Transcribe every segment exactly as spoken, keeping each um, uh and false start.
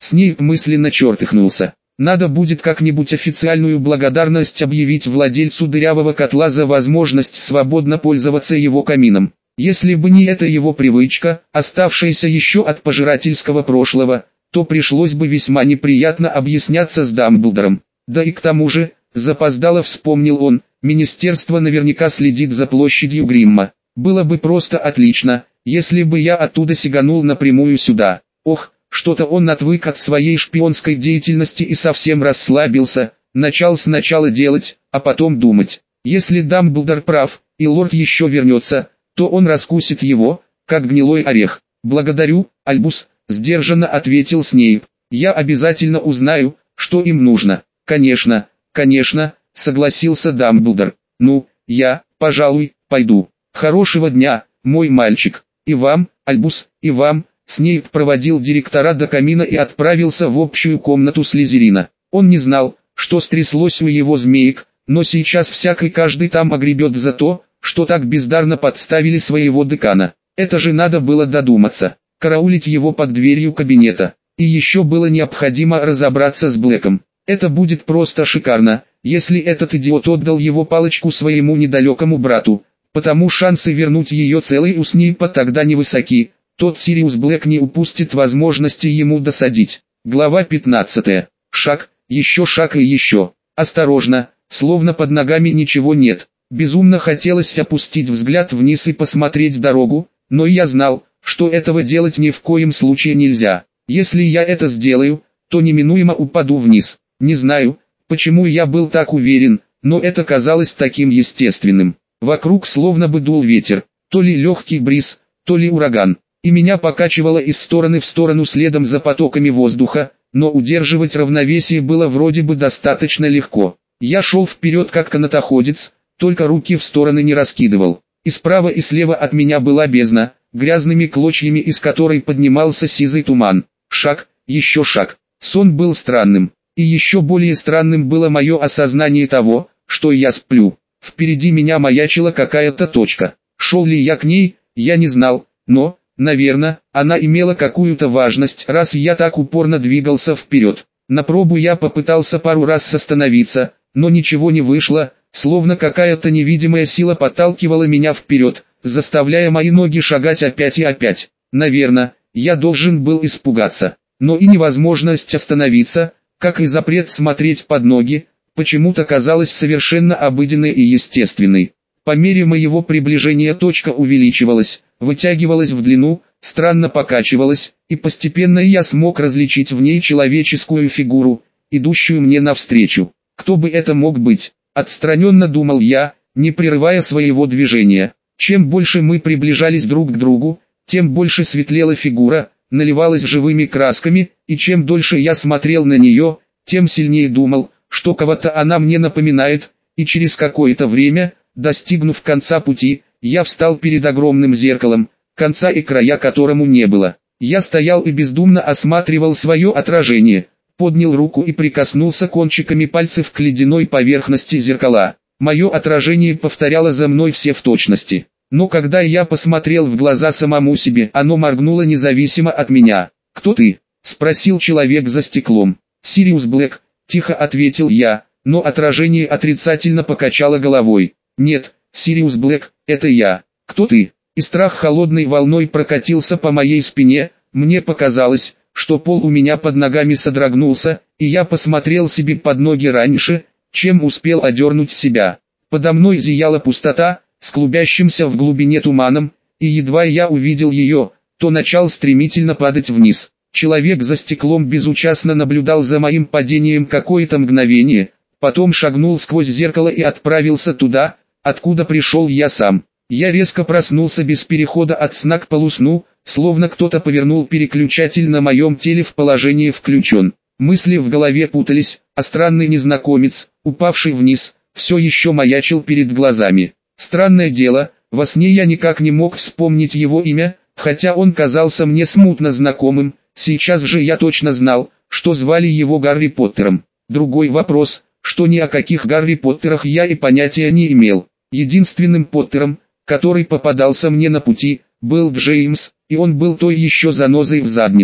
Снейп мысленно чертыхнулся. Надо будет как-нибудь официальную благодарность объявить владельцу дырявого котла за возможность свободно пользоваться его камином. Если бы не эта его привычка, оставшаяся еще от пожирательского прошлого, то пришлось бы весьма неприятно объясняться с Дамблдором. Да и к тому же, запоздало вспомнил он, министерство наверняка следит за площадью Гримма. Было бы просто отлично, если бы я оттуда сиганул напрямую сюда. Ох, что-то он отвык от своей шпионской деятельности и совсем расслабился, начал сначала делать, а потом думать. Если Дамблдор прав, и лорд еще вернется, то он раскусит его, как гнилой орех. «Благодарю, Альбус», — сдержанно ответил Снейп. «Я обязательно узнаю, что им нужно». «Конечно, конечно», — согласился Дамблдор. «Ну, я, пожалуй, пойду. Хорошего дня, мой мальчик. И вам, Альбус, и вам». Снейп проводил директора до камина и отправился в общую комнату Слизерина. Он не знал, что стряслось у его змеек, но сейчас всякий каждый там огребет за то, что так бездарно подставили своего декана. Это же надо было додуматься, караулить его под дверью кабинета. И еще было необходимо разобраться с Блэком. Это будет просто шикарно, если этот идиот отдал его палочку своему недалекому брату, потому шансы вернуть ее целой у Снейпа тогда невысоки. Тот Сириус Блэк не упустит возможности ему досадить. Глава пятнадцатая. Шаг, еще шаг и еще. Осторожно, словно под ногами ничего нет. Безумно хотелось опустить взгляд вниз и посмотреть дорогу, но я знал, что этого делать ни в коем случае нельзя. Если я это сделаю, то неминуемо упаду вниз. Не знаю, почему я был так уверен, но это казалось таким естественным. Вокруг словно бы дул ветер, то ли легкий бриз, то ли ураган. И меня покачивало из стороны в сторону следом за потоками воздуха, но удерживать равновесие было вроде бы достаточно легко. Я шел вперед как канатоходец, только руки в стороны не раскидывал. И справа и слева от меня была бездна, грязными клочьями из которой поднимался сизый туман. Шаг, еще шаг. Сон был странным. И еще более странным было мое осознание того, что я сплю. Впереди меня маячила какая-то точка. Шел ли я к ней, я не знал, но... наверное, она имела какую-то важность, раз я так упорно двигался вперед. На пробу я попытался пару раз остановиться, но ничего не вышло, словно какая-то невидимая сила подталкивала меня вперед, заставляя мои ноги шагать опять и опять. Наверное, я должен был испугаться, но и невозможность остановиться, как и запрет смотреть под ноги, почему-то казалась совершенно обыденной и естественной. По мере моего приближения точка увеличивалась, вытягивалась в длину, странно покачивалась, и постепенно я смог различить в ней человеческую фигуру, идущую мне навстречу. Кто бы это мог быть? Отстраненно думал я, не прерывая своего движения. Чем больше мы приближались друг к другу, тем больше светлела фигура, наливалась живыми красками, и чем дольше я смотрел на нее, тем сильнее думал, что кого-то она мне напоминает, и через какое-то время, достигнув конца пути, я встал перед огромным зеркалом, конца и края которому не было. Я стоял и бездумно осматривал свое отражение, поднял руку и прикоснулся кончиками пальцев к ледяной поверхности зеркала. Мое отражение повторяло за мной все в точности. Но когда я посмотрел в глаза самому себе, оно моргнуло независимо от меня. «Кто ты?» – спросил человек за стеклом. «Сириус Блэк», – тихо ответил я, но отражение отрицательно покачало головой. «Нет, Сириус Блэк, это я. Кто ты?» И страх холодной волной прокатился по моей спине, мне показалось, что пол у меня под ногами содрогнулся, и я посмотрел себе под ноги раньше, чем успел одернуть себя. Подо мной зияла пустота, с клубящимся в глубине туманом, и едва я увидел ее, то начал стремительно падать вниз. Человек за стеклом безучастно наблюдал за моим падением какое-то мгновение, потом шагнул сквозь зеркало и отправился туда, откуда пришел я сам. Я резко проснулся без перехода от сна к полусну, словно кто-то повернул переключатель на моем теле в положении «включен». Мысли в голове путались, а странный незнакомец, упавший вниз, все еще маячил перед глазами. Странное дело, во сне я никак не мог вспомнить его имя, хотя он казался мне смутно знакомым, сейчас же я точно знал, что звали его Гарри Поттером. Другой вопрос, что ни о каких Гарри Поттерах я и понятия не имел. Единственным Поттером, который попадался мне на пути, был Джеймс, и он был той еще занозой в заднице.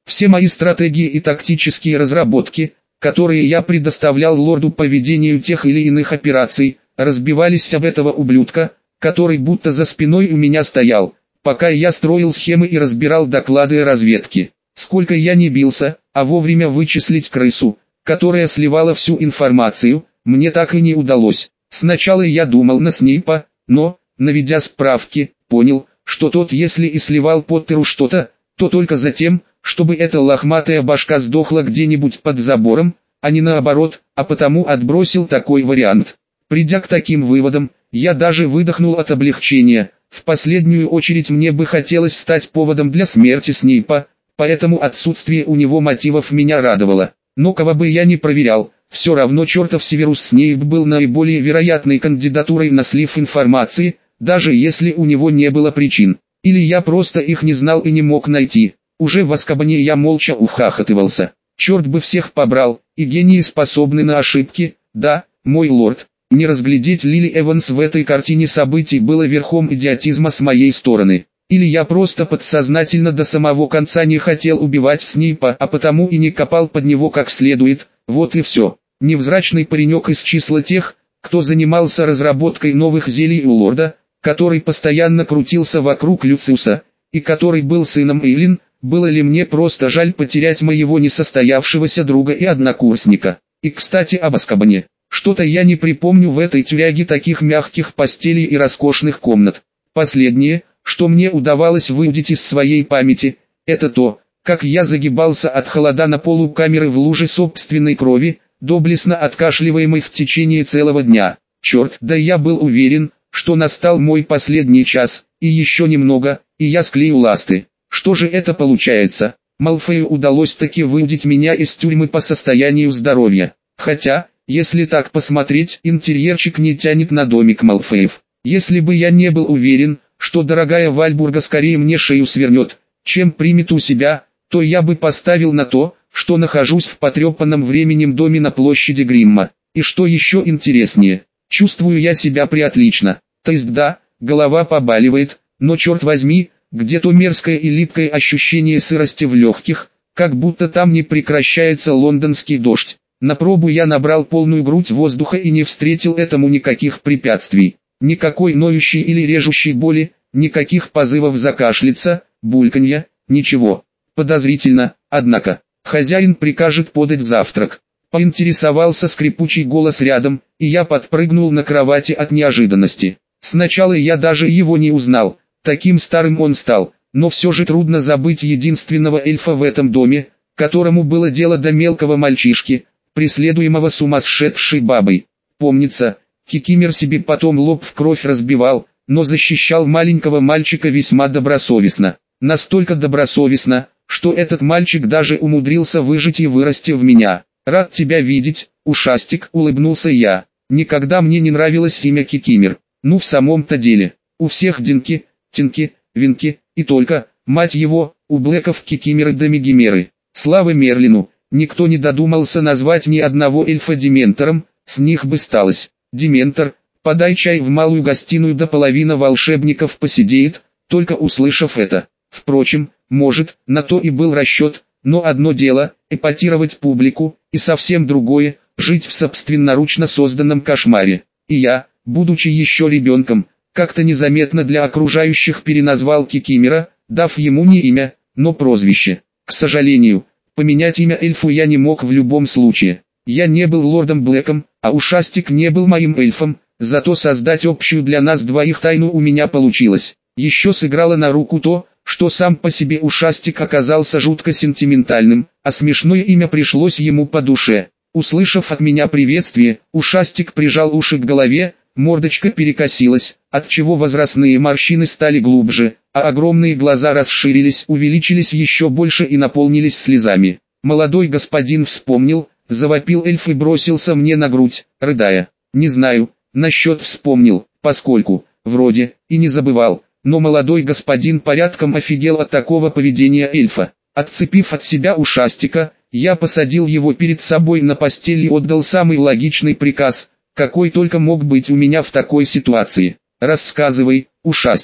Все мои стратегии и тактические разработки, которые я предоставлял лорду по ведению тех или иных операций, разбивались об этого ублюдка, который будто за спиной у меня стоял, пока я строил схемы и разбирал доклады разведки. Сколько я не бился, а вовремя вычислить крысу, которая сливала всю информацию, мне так и не удалось. Сначала я думал на Снейпа, но, наведя справки, понял, что тот, если и сливал Поттеру что-то, то только за тем, чтобы эта лохматая башка сдохла где-нибудь под забором, а не наоборот, а потому отбросил такой вариант. Придя к таким выводам, я даже выдохнул от облегчения. В последнюю очередь мне бы хотелось стать поводом для смерти Снейпа, поэтому отсутствие у него мотивов меня радовало. Но кого бы я ни проверял, все равно чертов Северус Снейп был наиболее вероятной кандидатурой на слив информации, даже если у него не было причин. Или я просто их не знал и не мог найти. Уже в Азкабане я молча ухахатывался. Черт бы всех побрал, и гении способны на ошибки, да, мой лорд. Не разглядеть Лили Эванс в этой картине событий было верхом идиотизма с моей стороны. Или я просто подсознательно до самого конца не хотел убивать Снейпа, а потому и не копал под него как следует, вот и все. Невзрачный паренек из числа тех, кто занимался разработкой новых зелий у лорда, который постоянно крутился вокруг Люциуса, и который был сыном Эйлин, было ли мне просто жаль потерять моего несостоявшегося друга и однокурсника. И кстати об Азкабане. Что-то я не припомню в этой тюряге таких мягких постелей и роскошных комнат. Последнее, что мне удавалось выудить из своей памяти, это то, как я загибался от холода на полу камеры в луже собственной крови, доблестно откашливаемой в течение целого дня. Черт, да я был уверен, что настал мой последний час, и еще немного, и я склею ласты. Что же это получается? Малфою удалось таки выудить меня из тюрьмы по состоянию здоровья. Хотя, если так посмотреть, интерьерчик не тянет на домик Малфоев. Если бы я не был уверен, что дорогая Вальбурга скорее мне шею свернет, чем примет у себя, то я бы поставил на то, что нахожусь в потрепанном временем доме на площади Гримма. И что еще интереснее, чувствую я себя приотлично. То есть да, голова побаливает, но черт возьми, где-то мерзкое и липкое ощущение сырости в легких, как будто там не прекращается лондонский дождь. На пробу я набрал полную грудь воздуха и не встретил этому никаких препятствий. Никакой ноющей или режущей боли, никаких позывов закашляться, бульканья, ничего. Подозрительно, однако. Хозяин прикажет подать завтрак. Поинтересовался скрипучий голос рядом, и я подпрыгнул на кровати от неожиданности. Сначала я даже его не узнал, таким старым он стал, но все же трудно забыть единственного эльфа в этом доме, которому было дело до мелкого мальчишки, преследуемого сумасшедшей бабой. Помнится, Кикимер себе потом лоб в кровь разбивал, но защищал маленького мальчика весьма добросовестно. Настолько добросовестно, что этот мальчик даже умудрился выжить и вырасти в меня. «Рад тебя видеть, ушастик», — улыбнулся я. Никогда мне не нравилось имя Кикимер. Ну в самом-то деле, у всех Динки, Тинки, Винки, и только, мать его, у Блэков Кикимеры да Мегимеры. Слава Мерлину, никто не додумался назвать ни одного эльфа Дементором, с них бы сталось. Дементор, подай чай в малую гостиную, да половина волшебников посидеет, только услышав это. Впрочем, может, на то и был расчет, но одно дело – эпатировать публику, и совсем другое – жить в собственноручно созданном кошмаре. И я, будучи еще ребенком, как-то незаметно для окружающих переназвал Кикимера, дав ему не имя, но прозвище. К сожалению, поменять имя эльфу я не мог в любом случае. Я не был лордом Блэком, а ушастик не был моим эльфом, зато создать общую для нас двоих тайну у меня получилось. Еще сыграло на руку то, что сам по себе ушастик оказался жутко сентиментальным, а смешное имя пришлось ему по душе. Услышав от меня приветствие, ушастик прижал уши к голове, мордочка перекосилась, отчего возрастные морщины стали глубже, а огромные глаза расширились, увеличились еще больше и наполнились слезами. Молодой господин вспомнил, завопил эльф и бросился мне на грудь, рыдая. Не знаю, насчет вспомнил, поскольку, вроде, и не забывал, но молодой господин порядком офигел от такого поведения эльфа. Отцепив от себя ушастика, я посадил его перед собой на постель и отдал самый логичный приказ, какой только мог быть у меня в такой ситуации. «Рассказывай, ушастик».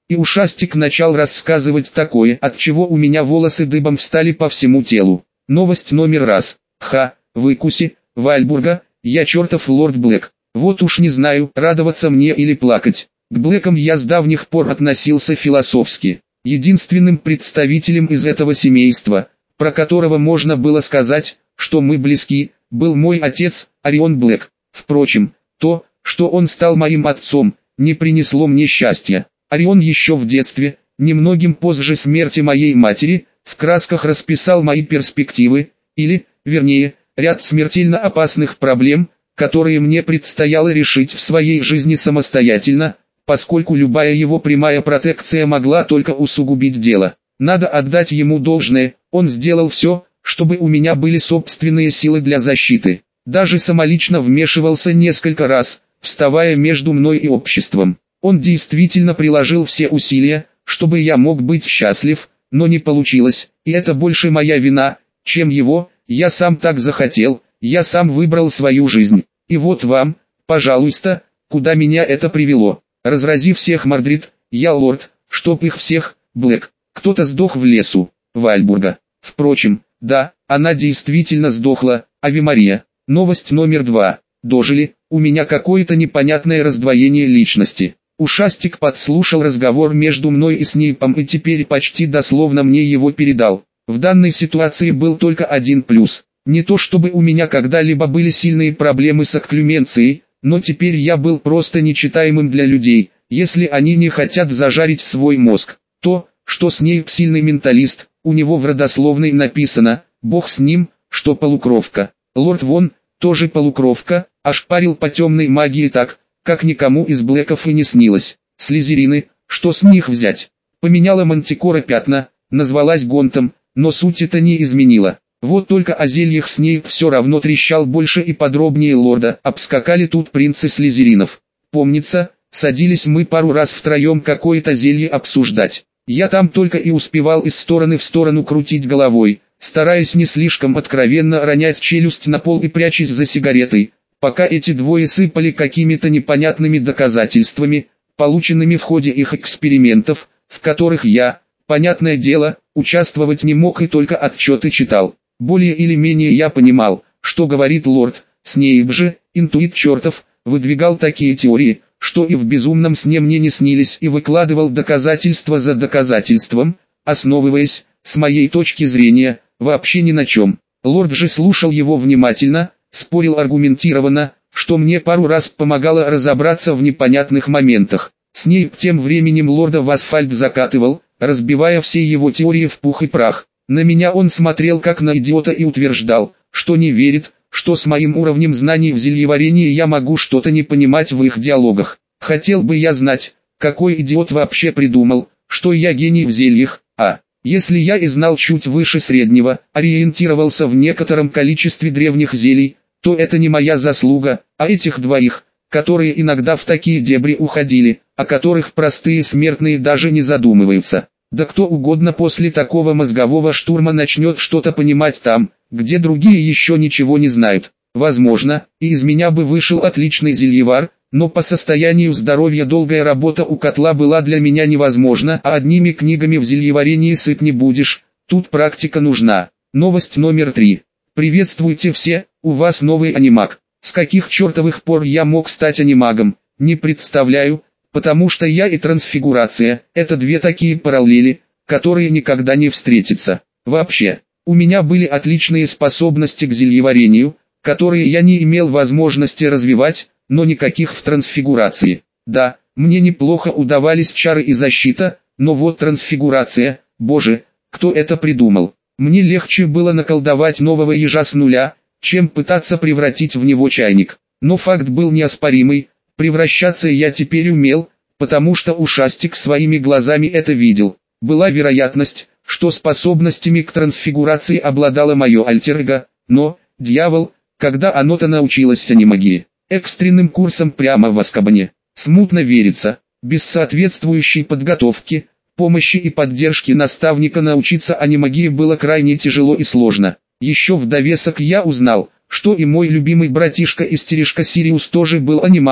И ушастик начал рассказывать такое, от чего у меня волосы дыбом встали по всему телу. Новость номер раз. Ха, выкуси, Вальбурга, я чертов лорд Блэк. Вот уж не знаю, радоваться мне или плакать. К Блэкам я с давних пор относился философски. Единственным представителем из этого семейства, про которого можно было сказать, что мы близки, был мой отец, Орион Блэк. Впрочем, то, что он стал моим отцом, не принесло мне счастья. Орион еще в детстве, немногим позже смерти моей матери, в красках расписал мои перспективы, или, вернее, ряд смертельно опасных проблем, которые мне предстояло решить в своей жизни самостоятельно, поскольку любая его прямая протекция могла только усугубить дело. Надо отдать ему должное, он сделал все, чтобы у меня были собственные силы для защиты. Даже самолично вмешивался несколько раз, вставая между мной и обществом. Он действительно приложил все усилия, чтобы я мог быть счастлив, но не получилось, и это больше моя вина, чем его. Я сам так захотел, я сам выбрал свою жизнь. И вот вам, пожалуйста, куда меня это привело. Разрази всех Мордрид, я лорд, чтоб их всех, Блэк. Кто-то сдох в лесу, Вальбурга. Впрочем, да, она действительно сдохла, Ави Мария. Новость номер два. Дожили, у меня какое-то непонятное раздвоение личности. Ушастик подслушал разговор между мной и Снейпом и теперь почти дословно мне его передал. В данной ситуации был только один плюс. Не то чтобы у меня когда-либо были сильные проблемы с окклюменцией, но теперь я был просто нечитаемым для людей, если они не хотят зажарить свой мозг. То, что Снейп сильный менталист, у него в родословной написано, бог с ним, что полукровка. Лорд Вон, тоже полукровка, ошпарил по темной магии так, как никому из Блэков и не снилось. Слизерины, что с них взять? Поменяла Мантикора пятна, назвалась Гонтом, но суть это не изменила. Вот только о зельях Снейп все равно трещал больше и подробнее лорда. Обскакали тут принцы слизеринов. Помнится, садились мы пару раз втроем какое-то зелье обсуждать. Я там только и успевал из стороны в сторону крутить головой, стараясь не слишком откровенно ронять челюсть на пол и прячась за сигаретой, пока эти двое сыпали какими-то непонятными доказательствами, полученными в ходе их экспериментов, в которых я, понятное дело, участвовать не мог и только отчеты читал. Более или менее я понимал, что говорит лорд. Снейп же, интуит чертов, выдвигал такие теории, что и в безумном сне мне не снились, и выкладывал доказательства за доказательством, основываясь, с моей точки зрения, вообще ни на чем. Лорд же слушал его внимательно, спорил аргументированно, что мне пару раз помогало разобраться в непонятных моментах. Снейп тем временем лорда в асфальт закатывал, разбивая все его теории в пух и прах. На меня он смотрел как на идиота и утверждал, что не верит, что с моим уровнем знаний в зельеварении я могу что-то не понимать в их диалогах. Хотел бы я знать, какой идиот вообще придумал, что я гений в зельях, а, если я и знал чуть выше среднего, ориентировался в некотором количестве древних зелий, то это не моя заслуга, а этих двоих, которые иногда в такие дебри уходили, о которых простые смертные даже не задумываются. Да кто угодно после такого мозгового штурма начнет что-то понимать там, где другие еще ничего не знают. Возможно, и из меня бы вышел отличный зельевар, но по состоянию здоровья долгая работа у котла была для меня невозможна, а одними книгами в зельеварении сыт не будешь, тут практика нужна. Новость номер три. Приветствуйте все, у вас новый анимаг. С каких чертовых пор я мог стать анимагом, не представляю. Потому что я и трансфигурация – это две такие параллели, которые никогда не встретятся. Вообще, у меня были отличные способности к зельеварению, которые я не имел возможности развивать, но никаких в трансфигурации. Да, мне неплохо удавались чары и защита, но вот трансфигурация, боже, кто это придумал? Мне легче было наколдовать нового ежа с нуля, чем пытаться превратить в него чайник. Но факт был неоспоримый. Превращаться я теперь умел, потому что ушастик своими глазами это видел. Была вероятность, что способностями к трансфигурации обладало мое альтер-эго, но, дьявол, когда оно-то научилось анимагии, экстренным курсом прямо в Азкабане. Смутно верится, без соответствующей подготовки, помощи и поддержки наставника научиться анимагии было крайне тяжело и сложно. Еще в довесок я узнал, что и мой любимый братишка-истеришка Сириус тоже был анимагом,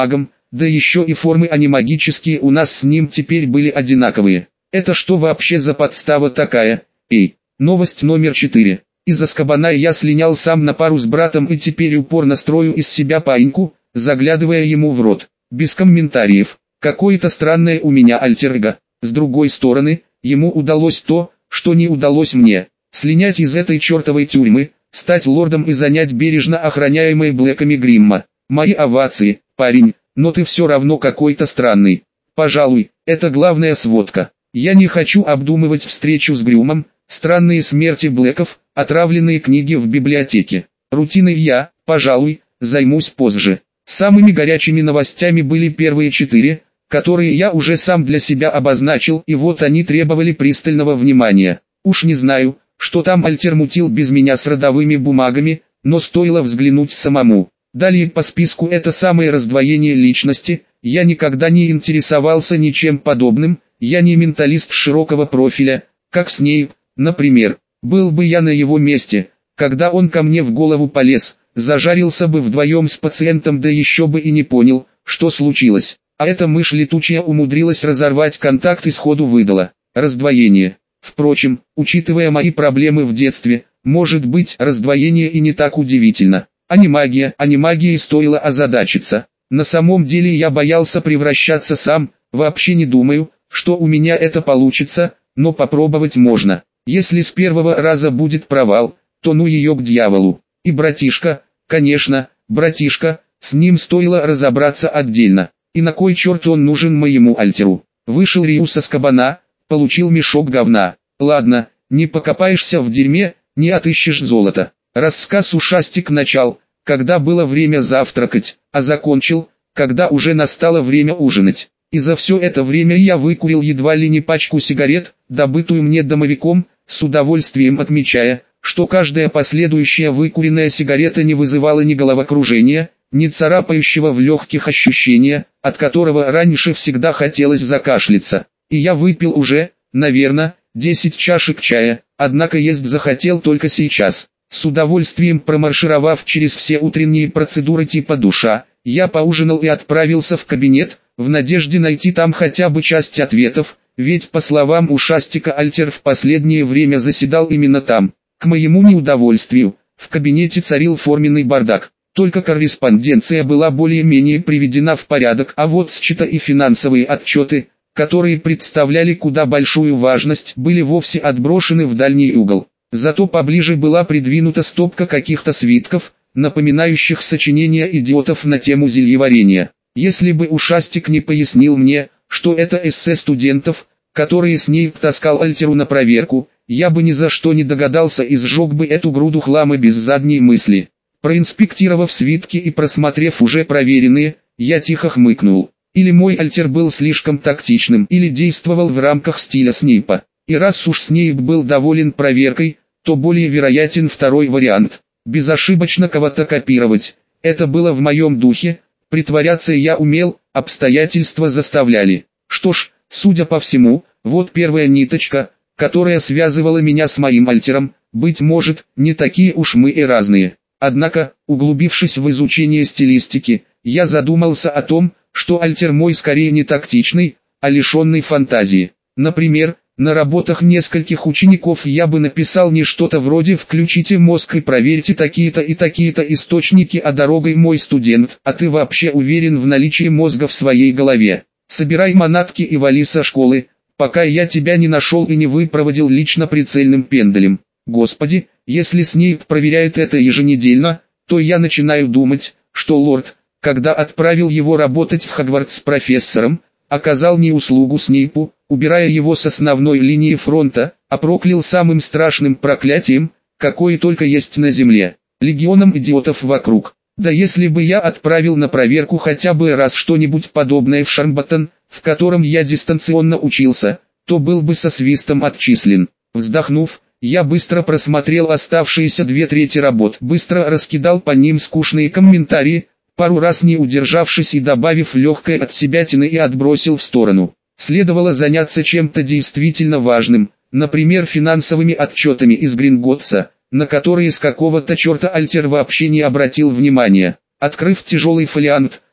да еще и формы анимагические у нас с ним теперь были одинаковые. Это что вообще за подстава такая? Эй, новость номер четыре. Из Азкабана я слинял сам на пару с братом и теперь упорно строю из себя паиньку, заглядывая ему в рот. Без комментариев. Какое-то странное у меня альтер-эго. С другой стороны, ему удалось то, что не удалось мне. Слинять из этой чертовой тюрьмы, стать лордом и занять бережно охраняемые Блэками Гримма. Мои овации, парень, но ты все равно какой-то странный. Пожалуй, это главная сводка. Я не хочу обдумывать встречу с Грюмом, странные смерти Блэков, отравленные книги в библиотеке. Рутиной я, пожалуй, займусь позже. Самыми горячими новостями были первые четыре, которые я уже сам для себя обозначил, и вот они требовали пристального внимания. Уж не знаю, что там Альтер мутил без меня с родовыми бумагами, но стоило взглянуть самому. Далее по списку это самое раздвоение личности. Я никогда не интересовался ничем подобным, я не менталист широкого профиля, как Снейп, например. Был бы я на его месте, когда он ко мне в голову полез, зажарился бы вдвоем с пациентом, да еще бы и не понял, что случилось. А эта мышь летучая умудрилась разорвать контакт и сходу выдала раздвоение. Впрочем, учитывая мои проблемы в детстве, может быть, раздвоение и не так удивительно. Анимагия, анимагией стоило озадачиться. На самом деле я боялся превращаться сам, вообще не думаю, что у меня это получится, но попробовать можно. Если с первого раза будет провал, то ну ее к дьяволу. И братишка, конечно, братишка, с ним стоило разобраться отдельно. И на кой черт он нужен моему альтеру? Вышел Риус из Азкабана, получил мешок говна. Ладно, не покопаешься в дерьме, не отыщешь золото. Рассказ ушастик начал, когда было время завтракать, а закончил, когда уже настало время ужинать. И за все это время я выкурил едва ли не пачку сигарет, добытую мне домовиком, с удовольствием отмечая, что каждая последующая выкуренная сигарета не вызывала ни головокружения, ни царапающего в легких ощущения, от которого раньше всегда хотелось закашляться. И я выпил уже, наверное, десять чашек чая, однако есть захотел только сейчас. С удовольствием промаршировав через все утренние процедуры типа душа, я поужинал и отправился в кабинет, в надежде найти там хотя бы часть ответов, ведь по словам ушастика Альтер в последнее время заседал именно там. К моему неудовольствию, в кабинете царил форменный бардак, только корреспонденция была более-менее приведена в порядок, а вот счета и финансовые отчеты, которые представляли куда большую важность, были вовсе отброшены в дальний угол. Зато поближе была придвинута стопка каких-то свитков, напоминающих сочинения идиотов на тему зельеварения. Если бы ушастик не пояснил мне, что это эссе студентов, которые Снейп таскал Альтеру на проверку, я бы ни за что не догадался и сжег бы эту груду хлама без задней мысли. Проинспектировав свитки и просмотрев уже проверенные, я тихо хмыкнул. Или мой Альтер был слишком тактичным, или действовал в рамках стиля Снейпа. И раз уж Снейп был доволен проверкой, то более вероятен второй вариант. Безошибочно кого-то копировать. Это было в моем духе, притворяться я умел, обстоятельства заставляли. Что ж, судя по всему, вот первая ниточка, которая связывала меня с моим Альтером, быть может, не такие уж мы и разные. Однако, углубившись в изучение стилистики, я задумался о том, что Альтер мой скорее не тактичный, а лишенный фантазии. Например, на работах нескольких учеников я бы написал не что-то вроде «включите мозг и проверьте такие-то и такие-то источники, а дорогой мой студент, а ты вообще уверен в наличии мозга в своей голове? Собирай манатки и вали со школы, пока я тебя не нашел и не выпроводил лично прицельным пенделем». Господи, если Снейп проверяет это еженедельно, то я начинаю думать, что лорд, когда отправил его работать в Хогвартс с профессором, оказал не услугу Снейпу, убирая его с основной линии фронта, а проклял самым страшным проклятием, какое только есть на земле, легионом идиотов вокруг. Да если бы я отправил на проверку хотя бы раз что-нибудь подобное в Шармбаттон, в котором я дистанционно учился, то был бы со свистом отчислен. Вздохнув, я быстро просмотрел оставшиеся две трети работ, быстро раскидал по ним скучные комментарии, пару раз не удержавшись и добавив легкой отсебятины и отбросил в сторону. Следовало заняться чем-то действительно важным, например финансовыми отчетами из Гринготтса, на которые с какого-то черта Альтер вообще не обратил внимания. Открыв тяжелый фолиант,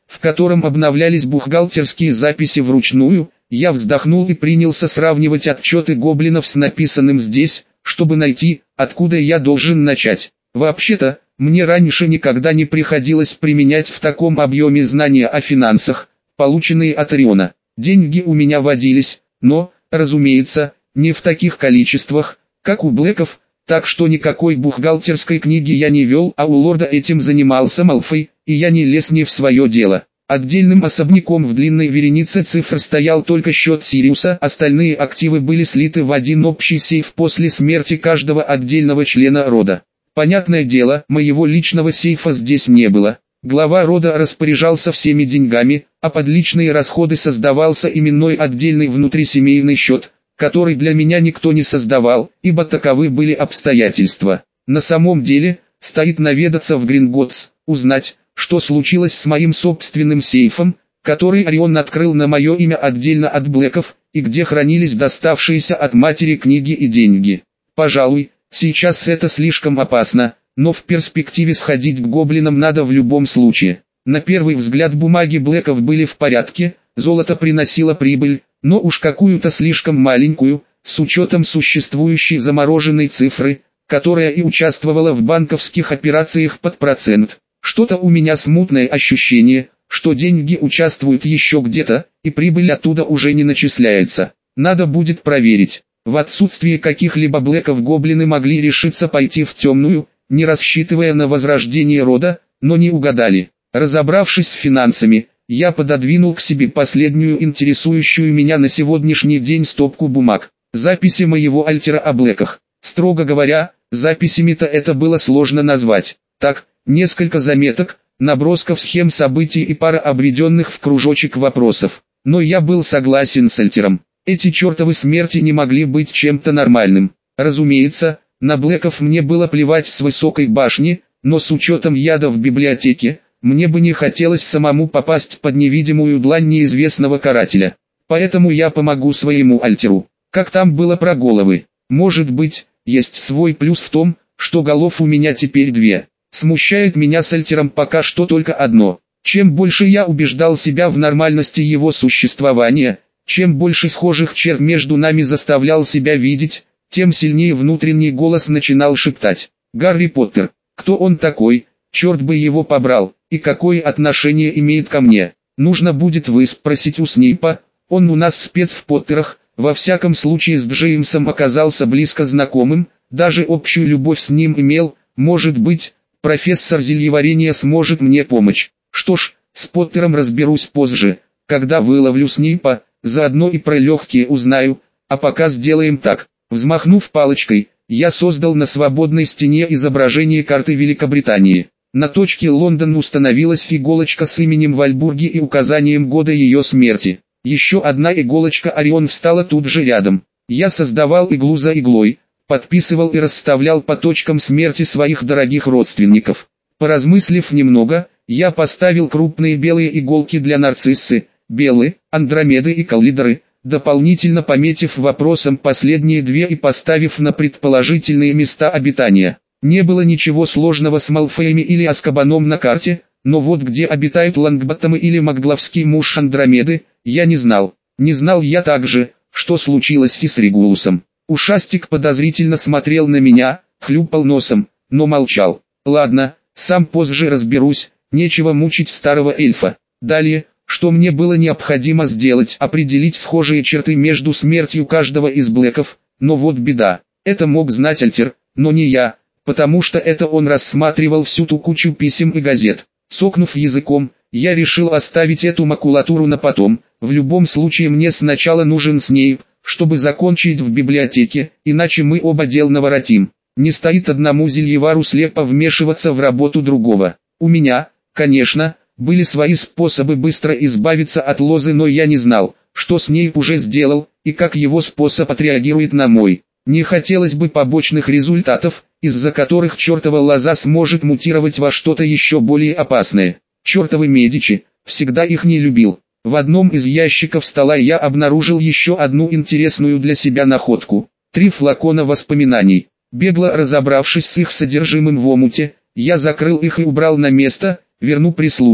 в котором обновлялись бухгалтерские записи вручную. Я вздохнул и принялся сравнивать отчеты гоблинов с написанным здесь, чтобы найти, откуда я должен начать. Вообще-то, мне раньше никогда не приходилось применять в таком объеме знания о финансах, полученные от Ориона. Деньги у меня водились, но, разумеется, не в таких количествах, как у Блэков, так что никакой бухгалтерской книги я не вел, а у лорда этим занимался Малфой, и я не лез не в свое дело. Отдельным особняком в длинной веренице цифр стоял только счет Сириуса, остальные активы были слиты в один общий сейф после смерти каждого отдельного члена рода. Понятное дело, моего личного сейфа здесь не было. Глава рода распоряжался всеми деньгами, а под личные расходы создавался именной отдельный внутрисемейный счет, который для меня никто не создавал, ибо таковы были обстоятельства. На самом деле, стоит наведаться в Гринготтс, узнать, что случилось с моим собственным сейфом, который Орион открыл на мое имя отдельно от Блэков, и где хранились доставшиеся от матери книги и деньги. Пожалуй, сейчас это слишком опасно, но в перспективе сходить к гоблинам надо в любом случае. На первый взгляд бумаги Блэков были в порядке, золото приносило прибыль, но уж какую-то слишком маленькую, с учетом существующей замороженной цифры, которая и участвовала в банковских операциях под процент. Что-то у меня смутное ощущение, что деньги участвуют еще где-то, и прибыль оттуда уже не начисляется. Надо будет проверить. В отсутствие каких-либо Блэков гоблины могли решиться пойти в темную, не рассчитывая на возрождение рода, но не угадали. Разобравшись с финансами, я пододвинул к себе последнюю интересующую меня на сегодняшний день стопку бумаг. Записи моего альтера о Блэках. Строго говоря, записями-то это было сложно назвать. Так, несколько заметок, набросков схем событий и пара обведенных в кружочек вопросов. Но я был согласен с альтером. Эти чертовы смерти не могли быть чем-то нормальным. Разумеется, на Блэков мне было плевать с высокой башни, но с учетом яда в библиотеке, мне бы не хотелось самому попасть под невидимую длань неизвестного карателя. Поэтому я помогу своему альтеру. Как там было про головы? Может быть, есть свой плюс в том, что голов у меня теперь две. Смущает меня с альтером пока что только одно. Чем больше я убеждал себя в нормальности его существования, чем больше схожих черт между нами заставлял себя видеть, тем сильнее внутренний голос начинал шептать: «Гарри Поттер, кто он такой, черт бы его побрал, и какое отношение имеет ко мне? Нужно будет выспросить у Снейпа, он у нас спец в Поттерах, во всяком случае с Джеймсом оказался близко знакомым, даже общую любовь с ним имел, может быть, профессор зельеварения сможет мне помочь. Что ж, с Поттером разберусь позже, когда выловлю Снейпа, заодно и про легкие узнаю, а пока сделаем так». Взмахнув палочкой, я создал на свободной стене изображение карты Великобритании. На точке Лондон установилась иголочка с именем Вальбурги и указанием года ее смерти. Еще одна иголочка Орион встала тут же рядом. Я создавал иглу за иглой, подписывал и расставлял по точкам смерти своих дорогих родственников. Поразмыслив немного, я поставил крупные белые иголки для Нарциссы, Беллы, Андромеды и Каллидоры, дополнительно пометив вопросом последние две и поставив на предположительные места обитания. Не было ничего сложного с Малфоями или Азкабаном на карте, но вот где обитают Лонгботтомы или Макгловский муж Андромеды, я не знал. Не знал я также, что случилось и с Регулусом. Ушастик подозрительно смотрел на меня, хлюпал носом, но молчал. Ладно, сам позже разберусь, нечего мучить старого эльфа. Далее, что мне было необходимо сделать, определить схожие черты между смертью каждого из Блэков, но вот беда. Это мог знать альтер, но не я, потому что это он рассматривал всю ту кучу писем и газет. Цокнув языком, я решил оставить эту макулатуру на потом. В любом случае мне сначала нужен Снейп, чтобы закончить в библиотеке, иначе мы оба дел наворотим. Не стоит одному зельевару слепо вмешиваться в работу другого. У меня, конечно, были свои способы быстро избавиться от лозы, но я не знал, что Снейп уже сделал, и как его способ отреагирует на мой. Не хотелось бы побочных результатов, из-за которых чертова лоза сможет мутировать во что-то еще более опасное. Чертовы Медичи, всегда их не любил. В одном из ящиков стола я обнаружил еще одну интересную для себя находку. Три флакона воспоминаний. Бегло разобравшись с их содержимым в омуте, я закрыл их и убрал на место, верну при случае.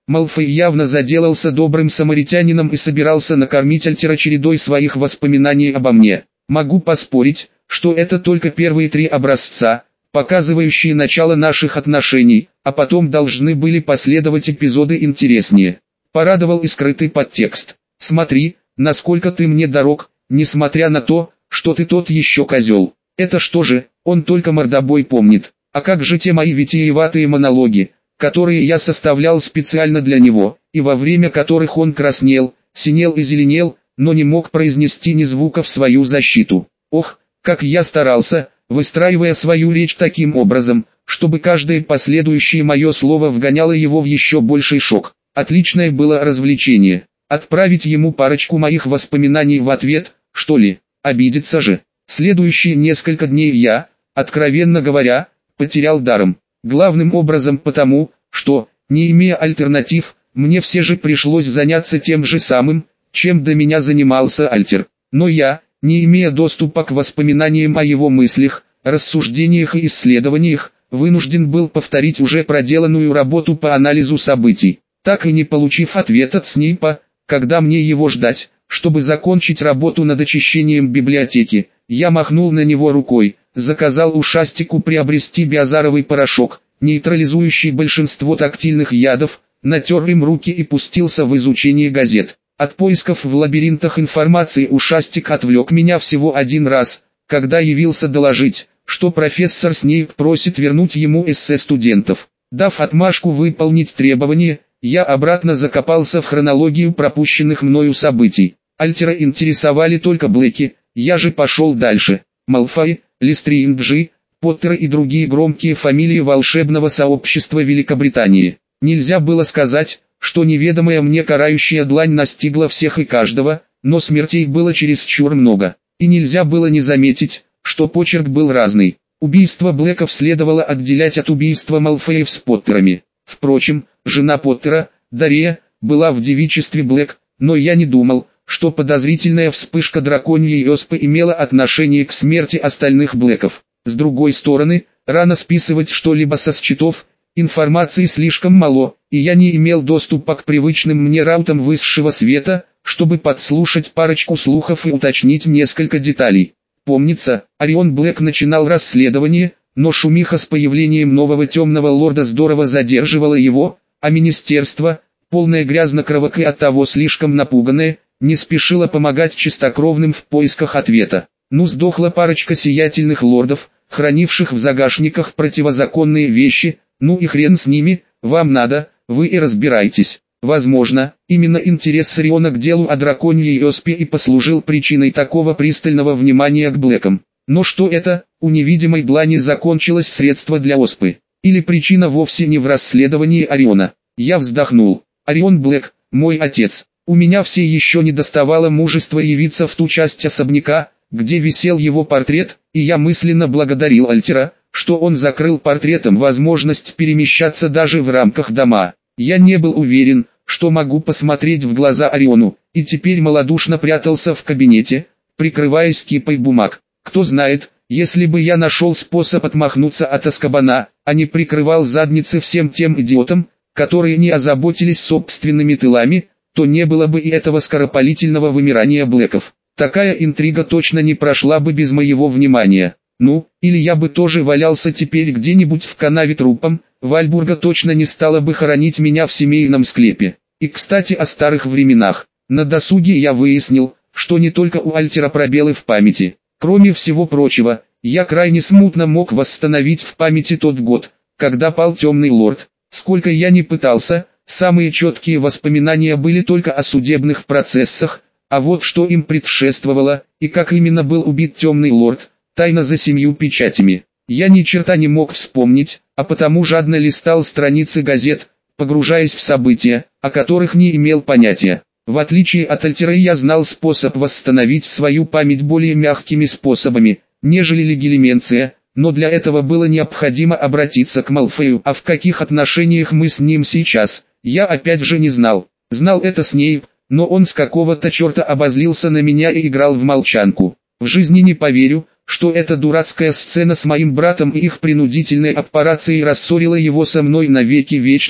Малфой явно заделался добрым самаритянином и собирался накормить Альтера чередой своих воспоминаний обо мне. Могу поспорить, что это только первые три образца, показывающие начало наших отношений, а потом должны были последовать эпизоды интереснее. Порадовал и скрытый подтекст. Смотри, насколько ты мне дорог, несмотря на то, что ты тот еще козел. Это что же, он только мордобой помнит. А как же те мои витиеватые монологи, которые я составлял специально для него, и во время которых он краснел, синел и зеленел, но не мог произнести ни звука в свою защиту. Ох, как я старался, выстраивая свою речь таким образом, чтобы каждое последующее мое слово вгоняло его в еще больший шок. Отличное было развлечение. Отправить ему парочку моих воспоминаний в ответ, что ли, обидеться же. Следующие несколько дней я, откровенно говоря, потерял даром. Главным образом потому, что, не имея альтернатив, мне все же пришлось заняться тем же самым, чем до меня занимался Альтер. Но я, не имея доступа к воспоминаниям о его мыслях, рассуждениях и исследованиях, вынужден был повторить уже проделанную работу по анализу событий. Так и не получив ответ от Снейпа, когда мне его ждать, чтобы закончить работу над очищением библиотеки, я махнул на него рукой, заказал ушастику приобрести биозаровый порошок, нейтрализующий большинство тактильных ядов, натер им руки и пустился в изучение газет. От поисков в лабиринтах информации ушастик отвлек меня всего один раз, когда явился доложить, что профессор Снейп просит вернуть ему эссе студентов. Дав отмашку выполнить требования, я обратно закопался в хронологию пропущенных мною событий. Альтера интересовали только Блэки, я же пошел дальше. Малфой, Лестринджи, Поттер и другие громкие фамилии волшебного сообщества Великобритании. Нельзя было сказать, что неведомая мне карающая длань настигла всех и каждого, но смертей было чересчур много. И нельзя было не заметить, что почерк был разный. Убийство Блэков следовало отделять от убийства Малфоев с Поттерами. Впрочем, жена Поттера, Дария, была в девичестве Блэк, но я не думал, что подозрительная вспышка драконьей оспы имела отношение к смерти остальных Блэков. С другой стороны, рано списывать что-либо со счетов, информации слишком мало, и я не имел доступа к привычным мне раутам высшего света, чтобы подслушать парочку слухов и уточнить несколько деталей. Помнится, Орион Блэк начинал расследование, но шумиха с появлением нового темного лорда здорово задерживала его, а министерство, полное грязнокровок и оттого слишком напуганное, не спешило помогать чистокровным в поисках ответа. Ну сдохла парочка сиятельных лордов, хранивших в загашниках противозаконные вещи, ну и хрен с ними, вам надо, вы и разбирайтесь. Возможно, именно интерес Ориона к делу о драконьей оспе и послужил причиной такого пристального внимания к Блэкам. Но что это, у невидимой длани закончилось средство для оспы? Или причина вовсе не в расследовании Ориона? Я вздохнул. Орион Блэк, мой отец. У меня все еще не доставало мужества явиться в ту часть особняка, где висел его портрет, и я мысленно благодарил Альтера, что он закрыл портретом возможность перемещаться даже в рамках дома. Я не был уверен, что могу посмотреть в глаза Ориону, и теперь малодушно прятался в кабинете, прикрываясь кипой бумаг. Кто знает, если бы я нашел способ отмахнуться от Азкабана, а не прикрывал задницы всем тем идиотам, которые не озаботились собственными тылами, то не было бы и этого скоропалительного вымирания Блэков. Такая интрига точно не прошла бы без моего внимания. Ну, или я бы тоже валялся теперь где-нибудь в канаве трупом, Вальбурга точно не стала бы хоронить меня в семейном склепе. И кстати о старых временах. На досуге я выяснил, что не только у Альтера пробелы в памяти. Кроме всего прочего, я крайне смутно мог восстановить в памяти тот год, когда пал Темный Лорд. Сколько я ни пытался, самые четкие воспоминания были только о судебных процессах, а вот что им предшествовало, и как именно был убит Темный Лорд, тайна за семью печатями. Я ни черта не мог вспомнить, а потому жадно листал страницы газет, погружаясь в события, о которых не имел понятия. В отличие от Альтера я знал способ восстановить свою память более мягкими способами, нежели легилименция, но для этого было необходимо обратиться к Малфою. А в каких отношениях мы с ним сейчас, я опять же не знал. Знал это Снейп, но он с какого-то черта обозлился на меня и играл в молчанку. В жизни не поверю, что эта дурацкая сцена с моим братом и их принудительной аппарацией рассорила его со мной навеки вечные,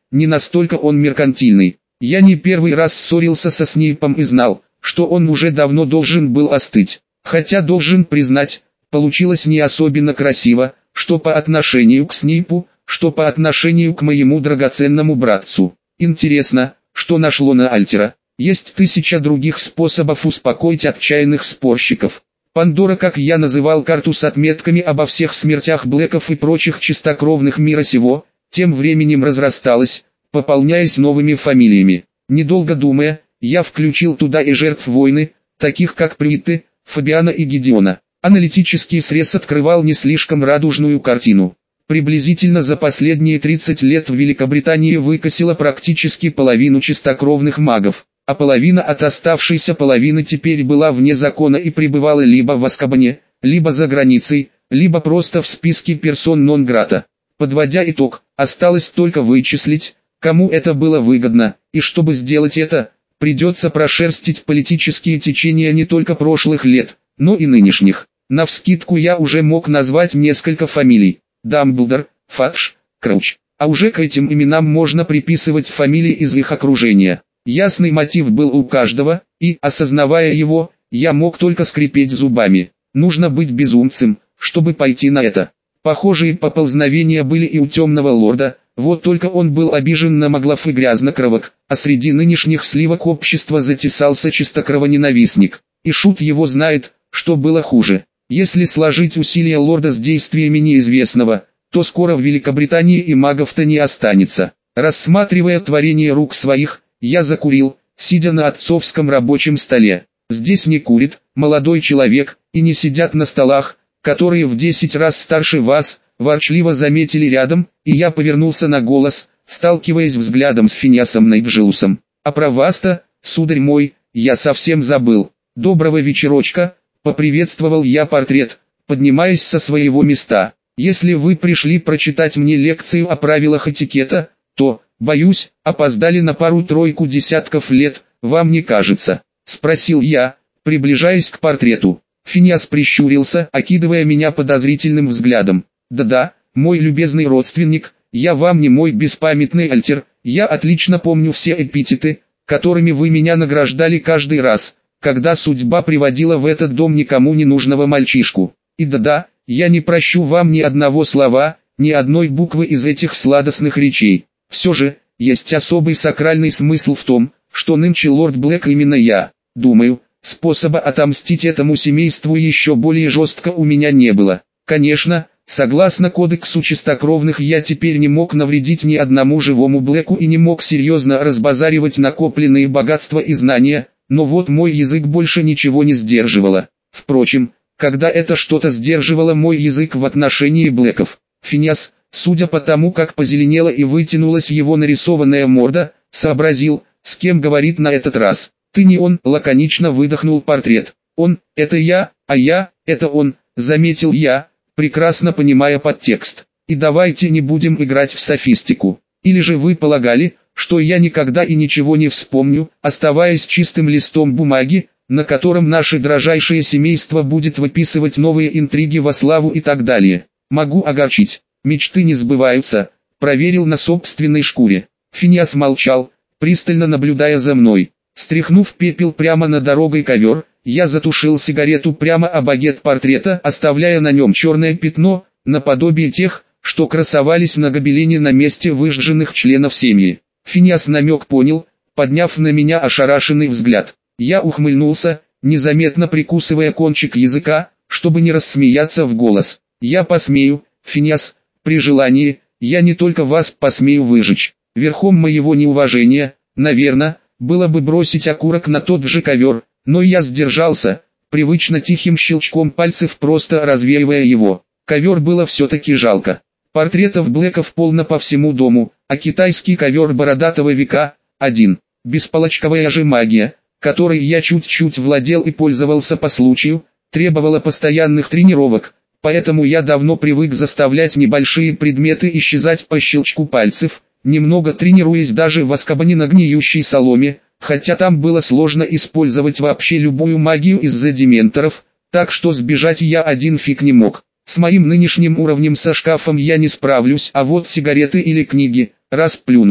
не настолько он меркантильный. Я не первый раз ссорился со Снейпом и знал, что он уже давно должен был остыть. Хотя должен признать, получилось не особенно красиво, что по отношению к Снейпу, что по отношению к моему драгоценному братцу. Интересно, что нашло на Альтера. Есть тысяча других способов успокоить отчаянных спорщиков. Пандора, как я называл карту с отметками обо всех смертях Блэков и прочих чистокровных мира сего, тем временем разрасталась, пополняясь новыми фамилиями. Недолго думая, я включил туда и жертв войны, таких как Притты, Фабиана и Гедеона. Аналитический срез открывал не слишком радужную картину. Приблизительно за последние тридцать лет в Великобритании выкосило практически половину чистокровных магов, а половина от оставшейся половины теперь была вне закона и пребывала либо в Азкабане, либо за границей, либо просто в списке персон нон-грата. Подводя итог, осталось только вычислить, кому это было выгодно, и чтобы сделать это, придется прошерстить политические течения не только прошлых лет, но и нынешних. Навскидку я уже мог назвать несколько фамилий: Дамблдор, Фадж, Крауч. А уже к этим именам можно приписывать фамилии из их окружения. Ясный мотив был у каждого, и, осознавая его, я мог только скрипеть зубами. Нужно быть безумцем, чтобы пойти на это. Похожие поползновения были и у Темного Лорда, вот только он был обижен на моглов и грязнокровок, а среди нынешних сливок общества затесался чистокровоненавистник. И шут его знает, что было хуже. Если сложить усилия Лорда с действиями неизвестного, то скоро в Великобритании и магов-то не останется. Рассматривая творение рук своих, я закурил, сидя на отцовском рабочем столе. Здесь не курит молодой человек, и не сидят на столах, которые в десять раз старше вас, ворчливо заметили рядом, и я повернулся на голос, сталкиваясь взглядом с Финиасом Найджелусом. А про вас-то, сударь мой, я совсем забыл. Доброго вечерочка, поприветствовал я портрет, поднимаясь со своего места. Если вы пришли прочитать мне лекцию о правилах этикета, то, боюсь, опоздали на пару-тройку десятков лет, вам не кажется? Спросил я, приближаясь к портрету. Финиас прищурился, окидывая меня подозрительным взглядом. Да-да, мой любезный родственник, я вам не мой беспамятный Альтер, я отлично помню все эпитеты, которыми вы меня награждали каждый раз, когда судьба приводила в этот дом никому не нужного мальчишку. И да-да, я не прощу вам ни одного слова, ни одной буквы из этих сладостных речей. Все же, есть особый сакральный смысл в том, что нынче лорд Блэк именно я. Думаю, способа отомстить этому семейству еще более жестко у меня не было. Конечно, согласно кодексу чистокровных я теперь не мог навредить ни одному живому Блэку и не мог серьезно разбазаривать накопленные богатства и знания, но вот мой язык больше ничего не сдерживало. Впрочем, когда это что-то сдерживало мой язык в отношении Блэков, Финиас, судя по тому, как позеленела и вытянулась его нарисованная морда, сообразил, с кем говорит на этот раз. «Ты не он», — лаконично выдохнул портрет. «Он, это я, а я, это он», — заметил я, прекрасно понимая подтекст. «И давайте не будем играть в софистику. Или же вы полагали, что я никогда и ничего не вспомню, оставаясь чистым листом бумаги, на котором наше дрожайшее семейство будет выписывать новые интриги во славу и так далее? Могу огорчить, мечты не сбываются», — проверил на собственной шкуре. Финиас молчал, пристально наблюдая за мной. Стряхнув пепел прямо на дорогой ковер, я затушил сигарету прямо о багет портрета, оставляя на нем черное пятно, наподобие тех, что красовались на гобелене на месте выжженных членов семьи. Финиас намек понял, подняв на меня ошарашенный взгляд. Я ухмыльнулся, незаметно прикусывая кончик языка, чтобы не рассмеяться в голос. «Я посмею, Финиас, при желании, я не только вас посмею выжечь. Верхом моего неуважения, наверное, было бы бросить окурок на тот же ковер, но я сдержался, привычно тихим щелчком пальцев просто развеивая его. Ковер было все-таки жалко. Портретов Блэков полно по всему дому, а китайский ковер бородатого века – один. Бесполочковая же магия, которой я чуть-чуть владел и пользовался по случаю, требовала постоянных тренировок, поэтому я давно привык заставлять небольшие предметы исчезать по щелчку пальцев, немного тренируясь даже в Азкабане на гниющей соломе, хотя там было сложно использовать вообще любую магию из-за дементоров, так что сбежать я один фиг не мог. С моим нынешним уровнем со шкафом я не справлюсь, а вот сигареты или книги, расплюнуть.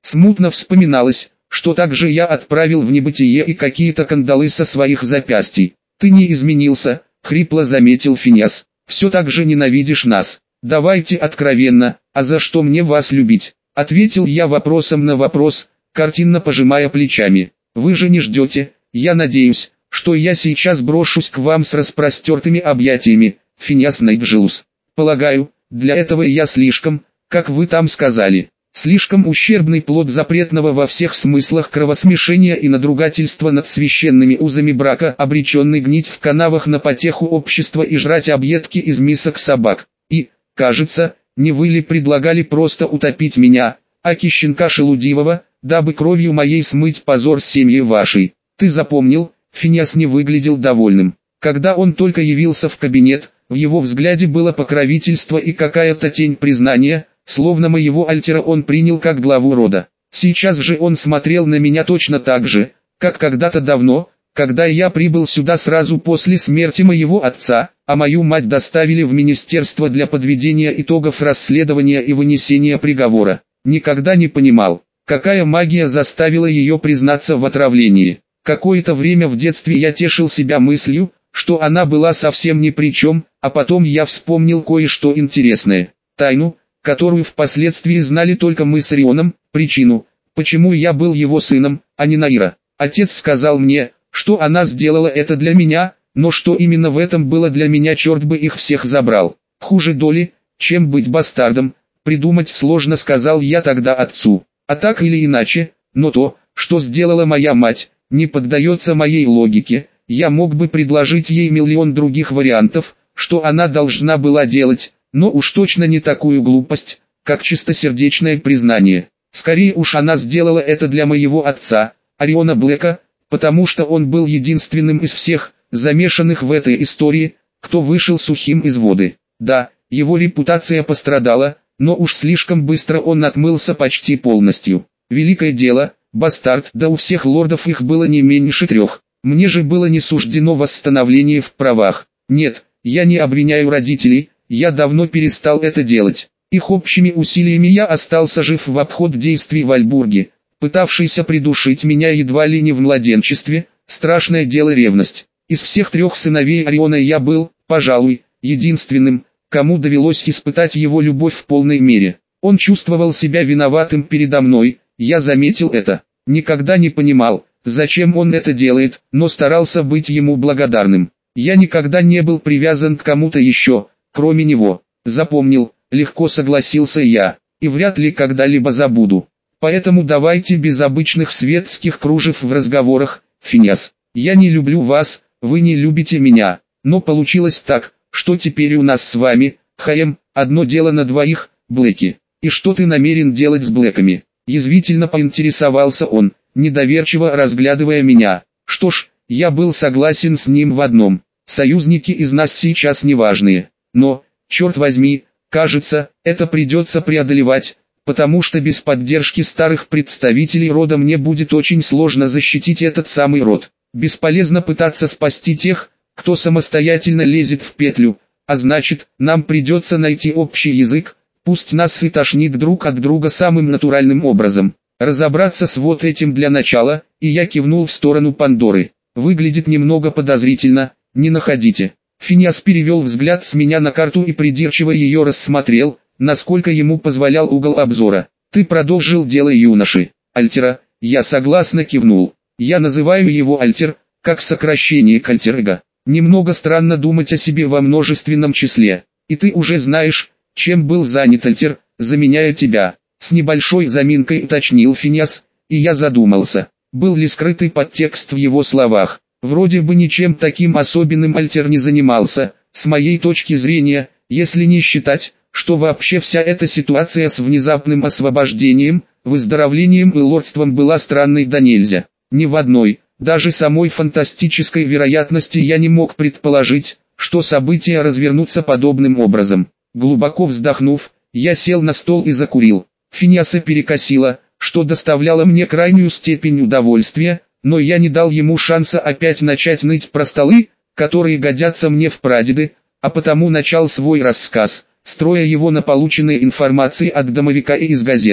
Смутно вспоминалось, что также я отправил в небытие и какие-то кандалы со своих запястий. «Ты не изменился», — хрипло заметил Финиас. «Все так же ненавидишь нас. Давайте откровенно, а за что мне вас любить?» Ответил я вопросом на вопрос, картинно пожимая плечами. «Вы же не ждете, я надеюсь, что я сейчас брошусь к вам с распростертыми объятиями, Финиас Найджелус. Полагаю, для этого я слишком, как вы там сказали, слишком ущербный плод запретного во всех смыслах кровосмешения и надругательства над священными узами брака, обреченный гнить в канавах на потеху общества и жрать объедки из мисок собак. И, кажется, не вы ли предлагали просто утопить меня, аки щенка шелудивого, дабы кровью моей смыть позор с семьи вашей?» «Ты запомнил?» Финиас не выглядел довольным. Когда он только явился в кабинет, в его взгляде было покровительство и какая-то тень признания, словно моего альтера он принял как главу рода. Сейчас же он смотрел на меня точно так же, как когда-то давно, когда я прибыл сюда сразу после смерти моего отца, а мою мать доставили в министерство для подведения итогов расследования и вынесения приговора. Никогда не понимал, какая магия заставила ее признаться в отравлении. Какое-то время в детстве я тешил себя мыслью, что она была совсем ни при чем, а потом я вспомнил кое-что интересное. Тайну, которую впоследствии знали только мы с Орионом, причину, почему я был его сыном, а не Наира. Отец сказал мне, что она сделала это для меня, но что именно в этом было для меня, черт бы их всех забрал. Хуже доли, чем быть бастардом, придумать сложно, сказал я тогда отцу. А так или иначе, но то, что сделала моя мать, не поддается моей логике. Я мог бы предложить ей миллион других вариантов, что она должна была делать, но уж точно не такую глупость, как чистосердечное признание. Скорее уж она сделала это для моего отца, Ориона Блэка, потому что он был единственным из всех, замешанных в этой истории, кто вышел сухим из воды. Да, его репутация пострадала, но уж слишком быстро он отмылся почти полностью. Великое дело, бастард, да у всех лордов их было не меньше трех. Мне же было не суждено восстановление в правах. Нет, я не обвиняю родителей, я давно перестал это делать. Их общими усилиями я остался жив в обход действий Вальбурги, пытавшийся придушить меня едва ли не в младенчестве. Страшное дело ревность. Из всех трех сыновей Ориона я был, пожалуй, единственным, кому довелось испытать его любовь в полной мере. Он чувствовал себя виноватым передо мной, я заметил это. Никогда не понимал, зачем он это делает, но старался быть ему благодарным. Я никогда не был привязан к кому-то еще, кроме него. Запомнил, легко согласился я, и вряд ли когда-либо забуду. Поэтому давайте без обычных светских кружев в разговорах, Финиас. Я не люблю вас, вы не любите меня, но получилось так, что теперь у нас с вами, Хаем, одно дело на двоих, Блэки. И что ты намерен делать с Блэками? Язвительно поинтересовался он, недоверчиво разглядывая меня. Что ж, я был согласен с ним в одном. Союзники из нас сейчас неважные. Но, черт возьми, кажется, это придется преодолевать, потому что без поддержки старых представителей рода мне будет очень сложно защитить этот самый род. Бесполезно пытаться спасти тех, кто самостоятельно лезет в петлю, а значит, нам придется найти общий язык, пусть нас и тошнит друг от друга самым натуральным образом. Разобраться с вот этим для начала, и я кивнул в сторону Пандоры. Выглядит немного подозрительно, не находите? Финиас перевел взгляд с меня на карту и придирчиво ее рассмотрел, насколько ему позволял угол обзора. Ты продолжил дело юноши, Альтера, я согласно кивнул. Я называю его Альтер, как сокращение к альтер-эго. Немного странно думать о себе во множественном числе. И ты уже знаешь, чем был занят Альтер, заменяя тебя. С небольшой заминкой уточнил Финиас, и я задумался, был ли скрытый подтекст в его словах. Вроде бы ничем таким особенным Альтер не занимался, с моей точки зрения, если не считать, что вообще вся эта ситуация с внезапным освобождением, выздоровлением и лордством была странной до нельзя. Ни в одной, даже самой фантастической вероятности я не мог предположить, что события развернутся подобным образом. Глубоко вздохнув, я сел на стол и закурил. Финиаса перекосило, что доставляло мне крайнюю степень удовольствия, но я не дал ему шанса опять начать ныть про столы, которые годятся мне в прадеды, а потому начал свой рассказ, строя его на полученной информации от домовика и из газет.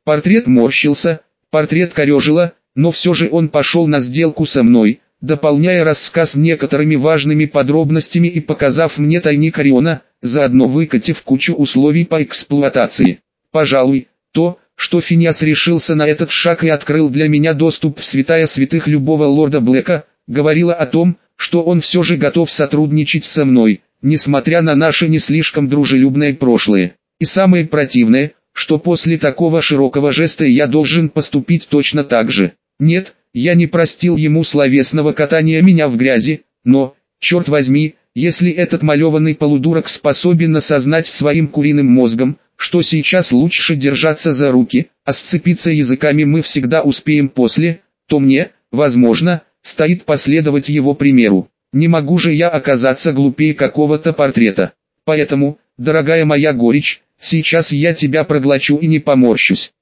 Портрет морщился, портрет корежило, но все же он пошел на сделку со мной, дополняя рассказ некоторыми важными подробностями и показав мне тайник Ориона, заодно выкатив кучу условий по эксплуатации. Пожалуй, то, что Финиас решился на этот шаг и открыл для меня доступ в святая святых любого лорда Блэка, говорило о том, что он все же готов сотрудничать со мной, несмотря на наше не слишком дружелюбное прошлое. И самое противное, что после такого широкого жеста я должен поступить точно так же. Нет, я не простил ему словесного катания меня в грязи, но, черт возьми, если этот малеванный полудурок способен осознать своим куриным мозгом, что сейчас лучше держаться за руки, а сцепиться языками мы всегда успеем после, то мне, возможно, стоит последовать его примеру. Не могу же я оказаться глупее какого-то портрета. Поэтому, дорогая моя горечь, сейчас я тебя проглочу и не поморщусь.